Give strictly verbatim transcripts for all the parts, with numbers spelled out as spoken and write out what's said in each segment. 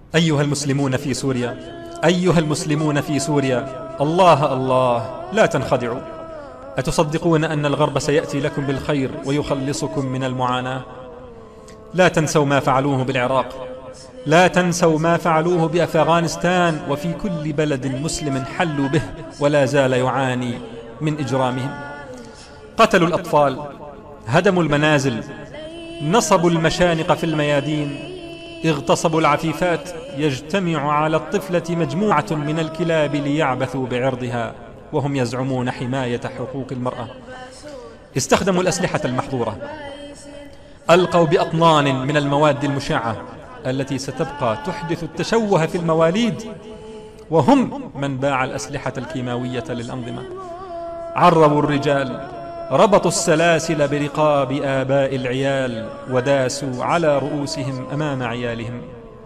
أيها المسلمون في سوريا، أيها المسلمون في سوريا، الله الله، لا تنخدعوا. أتصدقون أن الغرب سيأتي لكم بالخير ويخلصكم من المعاناة؟ لا تنسوا ما فعلوه بالعراق، لا تنسوا ما فعلوه بأفغانستان وفي كل بلد مسلم حلوا به ولا زال يعاني من إجرامهم. قتلوا الأطفال، هدموا المنازل، نصبوا المشانق في الميادين، اغتصبوا العفيفات، يجتمع على الطفلة مجموعة من الكلاب ليعبثوا بعرضها وهم يزعمون حماية حقوق المرأة. استخدموا الأسلحة المحظورة، ألقوا بأطنان من المواد المشعة التي ستبقى تحدث التشوه في المواليد، وهم من باع الأسلحة الكيماوية للأنظمة. عربوا الرجال، ربطوا السلاسل برقاب آباء العيال وداسوا على رؤوسهم أمام عيالهم.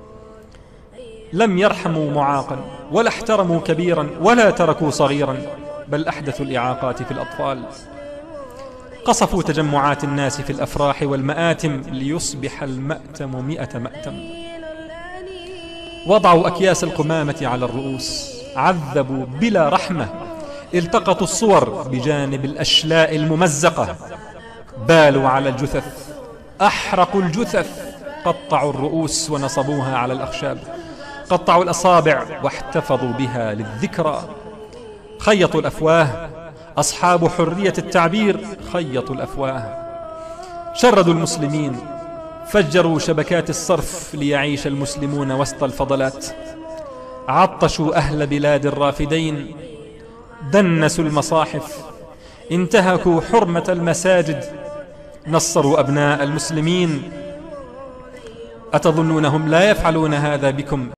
لم يرحموا معاقا ولا احترموا كبيرا ولا تركوا صغيرا، بل أحدثوا الإعاقات في الأطفال. قصفوا تجمعات الناس في الأفراح والمآتم ليصبح المأتم مئة مأتم. وضعوا أكياس القمامة على الرؤوس، عذبوا بلا رحمة، التقطوا الصور بجانب الأشلاء الممزقة، بالوا على الجثث، أحرقوا الجثث، قطعوا الرؤوس ونصبوها على الأخشاب، قطعوا الأصابع واحتفظوا بها للذكرى، خيطوا الأفواه، أصحاب حرية التعبير خيطوا الأفواه، شردوا المسلمين، فجروا شبكات الصرف ليعيش المسلمون وسط الفضلات، عطشوا أهل بلاد الرافدين، دنسوا المصاحف، انتهكوا حرمة المساجد، نصروا أبناء المسلمين. أتظنونهم لا يفعلون هذا بكم